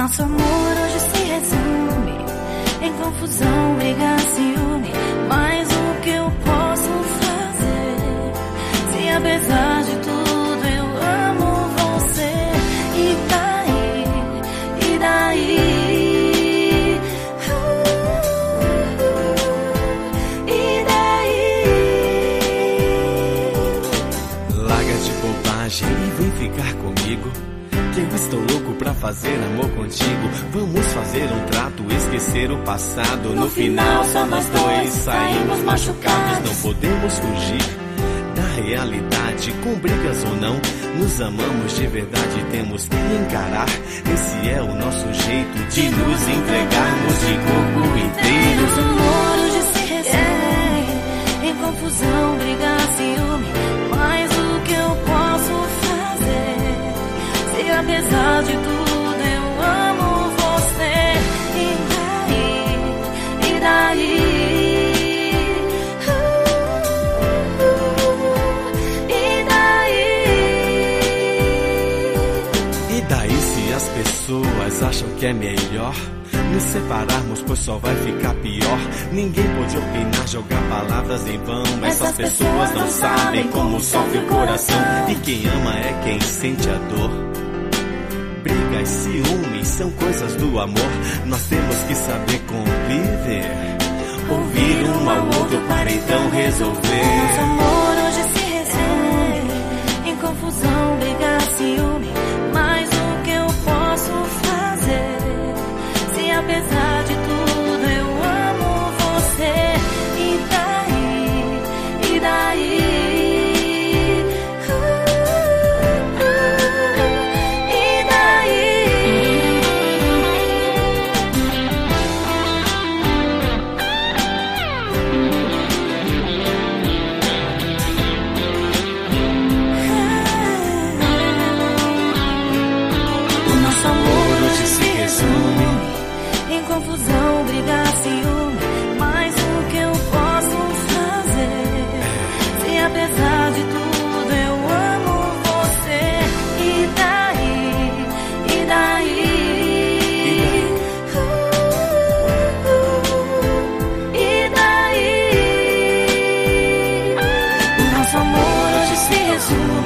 Nosso amor hoje se resume em confusão, briga, ciúme. Mas o que eu posso fazer se apesar de tudo eu amo você? E daí? E daí? E daí? Larga de bobagem e vem ficar comigo, que eu estou louco pra fazer amor contigo. Vamos fazer um trato, esquecer o passado. No final só nós dois saímos machucados. Não podemos fugir da realidade, com brigas ou não. Nos amamos de verdade, temos que encarar. Esse é o nosso jeito de nos entregarmos de corpo inteiro. Nosso amor hoje se resume em confusão, briga, ciúme. Mas o que eu posso fazer se apesar de tudo eu amo você? E daí? E daí? E daí? E daí se as pessoas acham que é melhor nos separarmos, pois só vai ficar pior. Ninguém pode opinar, jogar palavras em vão. Essas pessoas não sabem como sofre o coração. E quem ama é quem sente a dor. Brigas, ciúmes são coisas do amor. Nós temos que saber conviver, ouvir um ao outro para então resolver. Nosso amor hoje se resume em confusão, briga, ciúme. Mas o que eu posso fazer se apesar de tudo eu amo você? E daí? E daí? Em confusão, briga, ciúme. Mas o que eu posso fazer se apesar de tudo eu amo você? E daí? E daí? E daí? O nosso amor hoje se resume